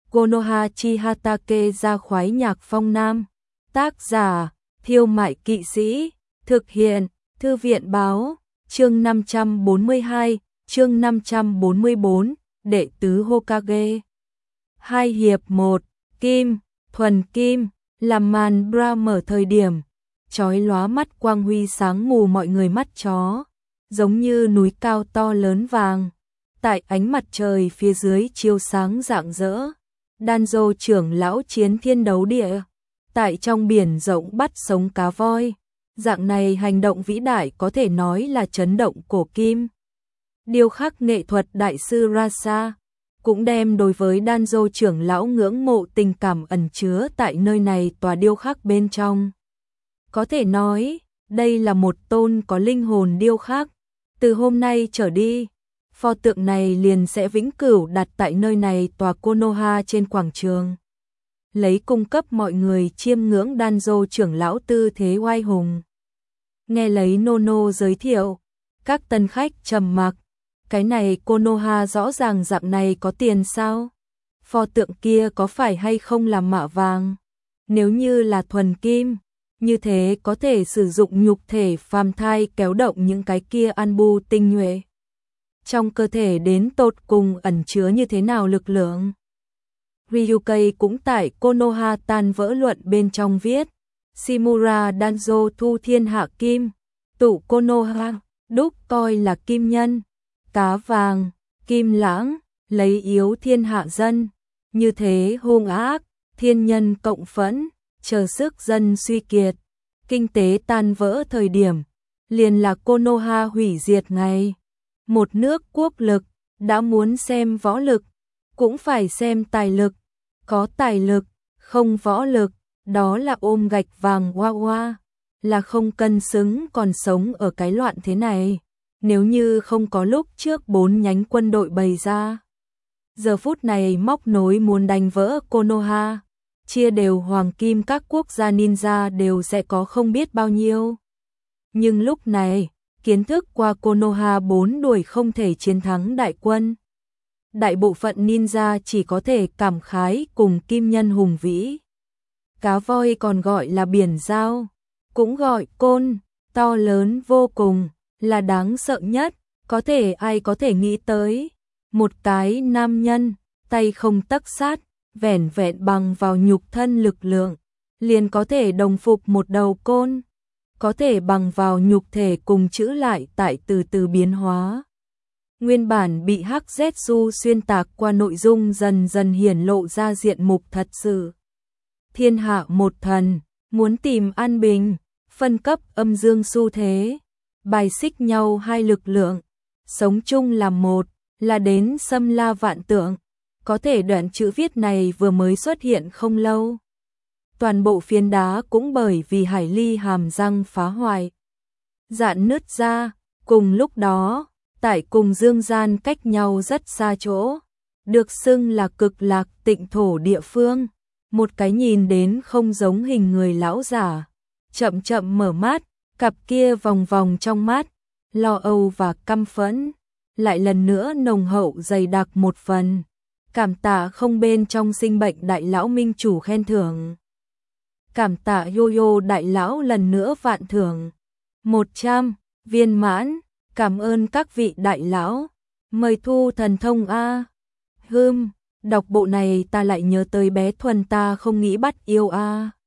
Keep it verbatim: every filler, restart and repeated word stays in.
Konoha chi Hatake ra khoái nhạc phong nam. Tác giả, Thiêu Mại Kỵ Sĩ. Thực hiện, Thư viện Báo. Chương năm trăm bốn mươi hai, chương năm trăm bốn mươi bốn, Đệ tứ Hokage. Hai hiệp một, Kim, thuần kim, làm màn bra mở thời điểm, chói lóa mắt quang huy sáng mù mọi người mắt chó, giống như núi cao to lớn vàng, tại ánh mặt trời phía dưới chiếu sáng rạng rỡ. Danzo trưởng lão chiến thiên đấu địa, tại trong biển rộng bắt sống cá voi. Dạng này hành động vĩ đại có thể nói là chấn động cổ kim. Điêu khắc nghệ thuật đại sư Rasa cũng đem đối với Danzo trưởng lão ngưỡng mộ tình cảm ẩn chứa tại nơi này tòa điêu khắc bên trong. Có thể nói, đây là một tôn có linh hồn điêu khắc. Từ hôm nay trở đi, pho tượng này liền sẽ vĩnh cửu đặt tại nơi này tòa Konoha trên quảng trường, lấy cung cấp mọi người chiêm ngưỡng Danzo trưởng lão tư thế oai hùng. Nghe lấy Nono giới thiệu, các tân khách trầm mặc. Cái này Konoha rõ ràng dạng này có tiền sao? Pho tượng kia có phải hay không là mạ vàng? Nếu như là thuần kim, như thế có thể sử dụng nhục thể phàm thai kéo động những cái kia anbu tinh nhuệ. Trong cơ thể đến tột cùng ẩn chứa như thế nào lực lượng? Ryukai cũng tại Konoha tan vỡ luận bên trong viết, Shimura Danzo thu thiên hạ kim, tụ Konoha, đúc coi là kim nhân, cá vàng, kim lãng, lấy yếu thiên hạ dân, như thế hung ác, thiên nhân cộng phẫn, chờ sức dân suy kiệt, kinh tế tan vỡ thời điểm, liền là Konoha hủy diệt ngày. Một nước quốc lực, đã muốn xem võ lực, cũng phải xem tài lực, có tài lực, không võ lực, đó là ôm gạch vàng hoa hoa, là không cân xứng còn sống ở cái loạn thế này. Nếu như không có lúc trước bốn nhánh quân đội bày ra, giờ phút này móc nối muốn đánh vỡ Konoha, chia đều hoàng kim các quốc gia ninja đều sẽ có không biết bao nhiêu. Nhưng lúc này, kiến thức qua Konoha bốn đuổi không thể chiến thắng đại quân. Đại bộ phận ninja chỉ có thể cảm khái cùng kim nhân hùng vĩ. Cá voi còn gọi là biển dao, cũng gọi côn, to lớn vô cùng, là đáng sợ nhất, có thể ai có thể nghĩ tới. Một cái nam nhân, tay không tấc sát, vẻn vẹn bằng vào nhục thân lực lượng, liền có thể đồng phục một đầu côn, có thể bằng vào nhục thể cùng chữ lại tại từ từ biến hóa. Nguyên bản bị Hắc Zetsu xuyên tạc qua nội dung dần dần hiển lộ ra diện mục thật sự. Thiên hạ một thần, muốn tìm an bình, phân cấp âm dương xu thế, bài xích nhau hai lực lượng, sống chung làm một, là đến xâm la vạn tượng. Có thể đoạn chữ viết này vừa mới xuất hiện không lâu. Toàn bộ phiến đá cũng bởi vì hải ly hàm răng phá hoại, dạn nứt ra. Cùng lúc đó, tại cùng dương gian cách nhau rất xa chỗ, được xưng là cực lạc tịnh thổ địa phương, một cái nhìn đến không giống hình người lão giả, chậm chậm mở mắt, cặp kia vòng vòng trong mắt, lo âu và căm phẫn, lại lần nữa nồng hậu dày đặc một phần. Cảm tạ không bên trong sinh bệnh đại lão minh chủ khen thưởng. Cảm tạ Yo-Yo đại lão lần nữa vạn thưởng. một trăm, viên mãn, cảm ơn các vị đại lão. Mời thu thần thông A. Hưm, đọc bộ này ta lại nhớ tới bé thuần ta không nghĩ bắt yêu A.